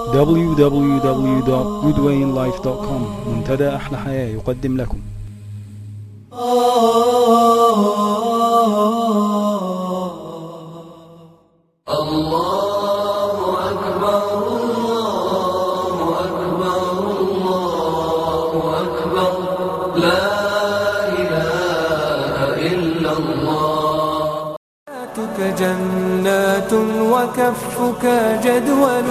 www.goodwayinlife.com. منتدى أحلى حياة يقدم لكم. جنات وكفك جدول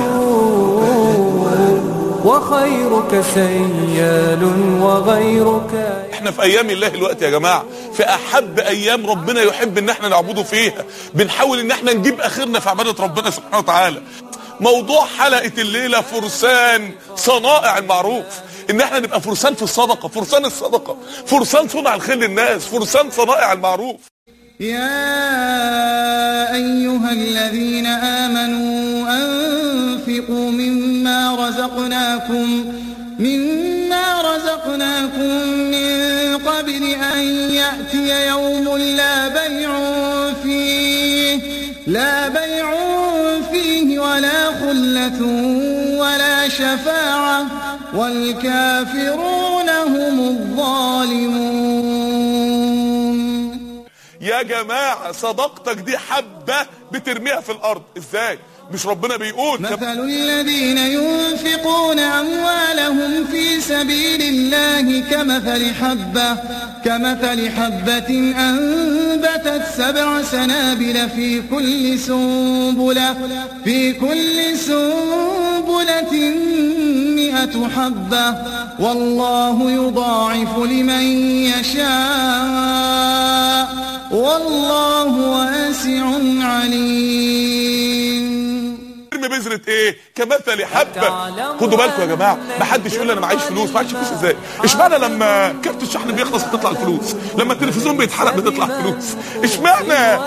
وخيرك سيال وغيرك. احنا في ايام الله الوقت يا جماعة، في احب ايام ربنا يحب ان احنا نعبده فيها. بنحاول ان احنا نجيب اخرنا في عبادة ربنا سبحانه وتعالى. موضوع حلقة الليلة فرسان صنائع المعروف، ان احنا نبقى فرسان في الصدقة، فرسان الصدقة، فرسان صنع الخير للناس، فرسان صنائع المعروف. يا أيها الذين آمنوا أنفقوا مما رزقناكم من قبل أن يأتي يوم لا بيع فيه ولا خلة ولا شفاعة والكافرون هم الظالمون. يا جماعة صدقتك دي حبة بترميها في الأرض. إزاي؟ مش ربنا بيقول مثل الذين ينفقون أموالهم في سبيل الله كمثل حبة أنبتت 7 سنابل في كل سنبلة 100 حبة والله يضاعف لمن يشاء والله واسع عليم. بذرة ايه؟ كمثل حبة. خدوا بالكم يا جماعة، محدش يقول انا معيش فلوس. معيش فلوس ازاي؟ اشمعنى لما كارت الشحن بيخلص بتطلع الفلوس، لما التلفزيون بيتحرق بتطلع فلوس؟ اشمعنى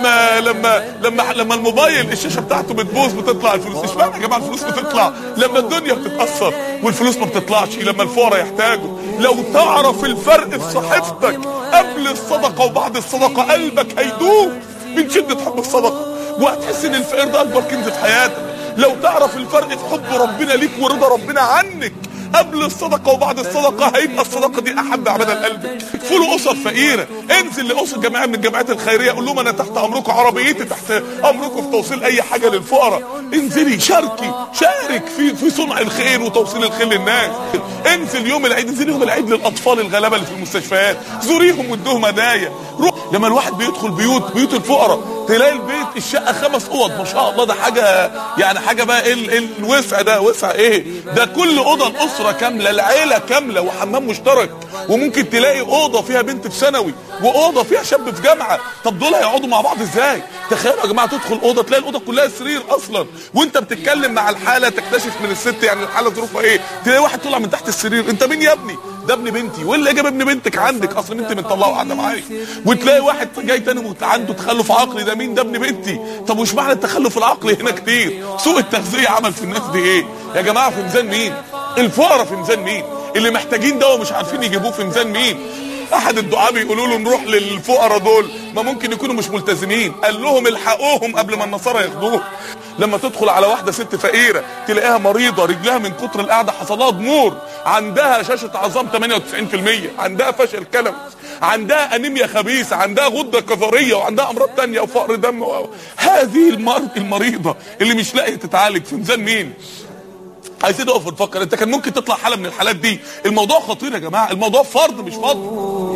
لما الموبايل الشاشة بتاعته بتبوظ بتطلع الفلوس؟ اشمعنى يا جماعة الفلوس بتطلع لما الدنيا بتتأثر والفلوس ما بتطلعش لما الفقراء يحتاجوا؟ لو تعرف الفرق في صحيفتك قبل الصدقة وبعد الصدقة قلبك هيدوب من شدة حب الصدقة، وهتحس ان الفقير ده اكبر كنز في حياتك. لو تعرف الفرق في حب ربنا ليك ورضا ربنا عنك قبل الصدقة وبعد الصدقة، هيبقى الصدقة دي احب عبادة لقلبك. اكفلوا اسر فقيرة، انزل لاسر جماعة من الجمعيات الخيرية، قول لهم انا تحت امركم، عربيتي تحت امركم في توصيل اي حاجة للفقراء. انزلي شارك في صنع الخير وتوصيل الخير للناس. انزل يوم العيد للاطفال الغلابة اللي في المستشفيات، زوريهم وادوهم هدايا. روح لما الواحد بيدخل بيوت الفقراء تلاقي البيت الشقة 5 اوض، ما شاء الله، ده حاجة يعني حاجة بقى ايه الوسع ده؟ وسع ايه ده؟ كل اوضة الاسرة كاملة، العيلة كاملة، وحمام مشترك، وممكن تلاقي اوضة فيها بنت في ثانوي واوضة فيها شاب في جامعة. طب دول هيقعدوا مع بعض ازاي؟ تخيلوا يا جماعة تدخل اوضة تلاقي الاوضة كلها سرير اصلا، وانت بتتكلم مع الحالة تكتشف من الست يعني الحالة ظروفها ايه، تلاقي واحد طلع من تحت السرير، انت مين يا ابني؟ ده ابن بنتي. واللي جاب ابن بنتك عندك؟ اصل بنتي مطلعه وقاعده معايا. وتلاقي واحد جاي تاني عنده تخلف عقلي، ده مين؟ ده ابن بنتي. طب وش معنى التخلف العقلي هنا كتير؟ سوء التغذيه عمل في الناس دي ايه يا جماعه؟ في ميزان مين؟ الفقراء في ميزان مين؟ اللي محتاجين دواء مش عارفين يجيبوه في ميزان مين؟ احد الدعاء بيقولوا له نروح للفقراء دول، ما ممكن يكونوا مش ملتزمين، قال لهم الحقوهم قبل ما النصارى ياخدوه. لما تدخل على واحدة ست فقيرة تلاقيها مريضة، رجلها من كتر القعدة حصلها ضمور، عندها شاشة عظام 98%، عندها فشل كلوي، عندها انيميا خبيثة، عندها غدة كظرية، وعندها امراض تانية وفقر دم. هذه المريضة اللي مش لاقية تتعالج في ميزان مين؟ عايزين نقف ونفكر. انت كان ممكن تطلع حالة من الحالات دي. الموضوع خطير يا جماعة، الموضوع فرض مش فضل.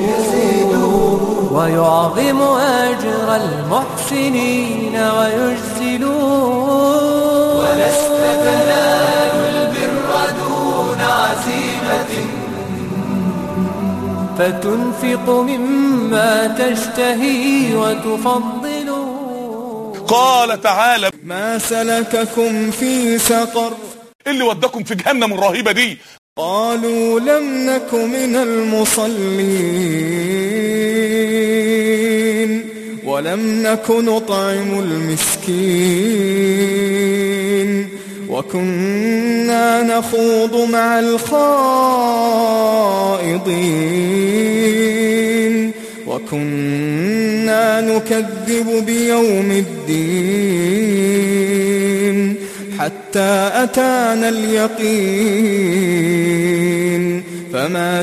ويعظم أجر المحسنين ويجزلون، ولست تنال البر دون عزيمة، فتنفق مما تشتهي وتفضل. قال تعالى ما سلككم في سقر؟ اللي ودكم في جهنم الرهيبة دي؟ قالوا لم نك من المصلين ولم نك نطعم المسكين وكنا نخوض مع الخائضين وكنا نكذب بيوم الدين حتى أتانا اليقين فما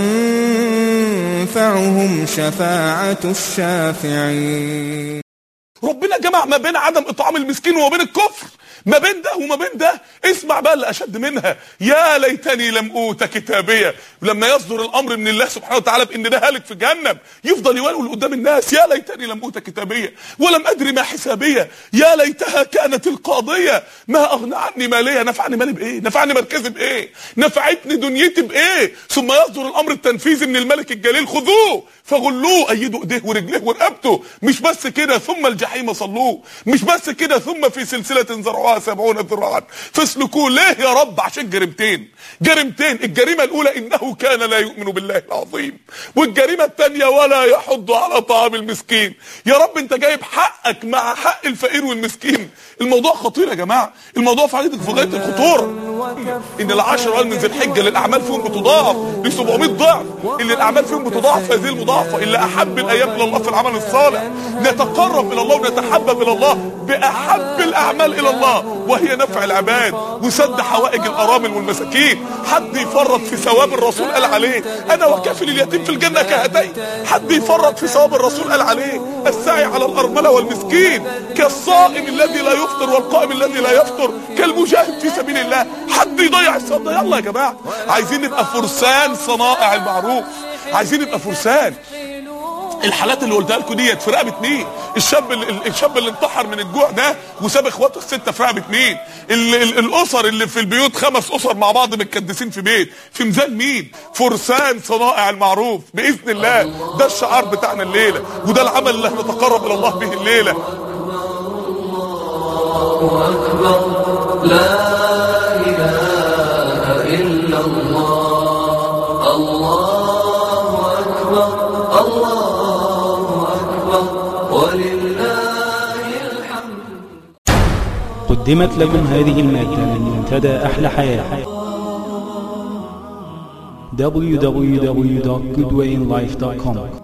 تنفعهم شفاعة الشافعين. ربنا جمع ما بين عدم اطعام المسكين وما بين الكفر، ما بين ده وما بين ده. اسمع بقى اللي اشد منها، يا ليتني لم اوت كتابيه. لما يصدر الامر من الله سبحانه وتعالى بان ده هالك في جهنم، يفضل يولول قدام الناس، يا ليتني لم اوت كتابيه ولم ادري ما حسابيه، يا ليتها كانت القاضيه ما اغنى عني ماليه. نفعني مالي بايه؟ نفعني مركزي بايه؟ نفعتني دنيتي بايه؟ ثم يصدر الامر التنفيذي من الملك الجليل، خذوه فغلوه، ايدوا ايديه ورجليه ورقبته. مش بس كده، ثم الجحيم صلوه. مش بس كده، ثم في سلسله ذرعها 70 ذراعا فاسلكوه. ليه يا رب؟ عشان جريمتين. الجريمه الاولى انه كان لا يؤمن بالله العظيم، والجريمه الثانيه ولا يحض على طعام المسكين. يا رب انت جايب حقك مع حق الفقير والمسكين. الموضوع خطير يا جماعه، الموضوع في غايه الخطوره. ان ال10 ايام من ذي الحجه اللي الاعمال فيهم بتضاعف ل 700 ضعف، اللي الاعمال فيهم بتضاعف هذه المضاعفه، اللي احب الايام الى الله في العمل الصالح. نتقرب الى الله ونتحبب الى الله باحب الاعمال الى الله، وهي نفع العباد وسد حوائج الارامل والمساكين. حد يفرط في ثواب الرسول قال عليه انا وكافل اليتيم في الجنه كهاتين. حد يفرط في ثواب الرسول قال عليه السعي على الارمله والمسكين كالصائم الذي لا يفطر والقائم الذي لا يفطر كالمجاهد في سبيل الله. حد يضيع الصدقه؟ يلا يا جماعه، عايزين نبقى فرسان صنائع المعروف، عايزين نبقى فرسان. الحالات اللي قلتها لكم ديت في رقبه مين؟ الشاب اللي انتحر من الجوع ده وساب اخواته السته في رقبه مين؟ الاسر اللي في البيوت 5 اسر مع بعض متكدسين في بيت، في ميزان مين؟ فرسان صنائع المعروف باذن الله. ده الشعار بتاعنا الليله، وده العمل اللي هنتقرب الى الله به الليله. الله اكبر، لا اله الا الله، الله اكبر، الله اكبر ولله الحمد. قدمت لكم هذه المادة من منتدى أحلى حياة www.goodwayinlife.com.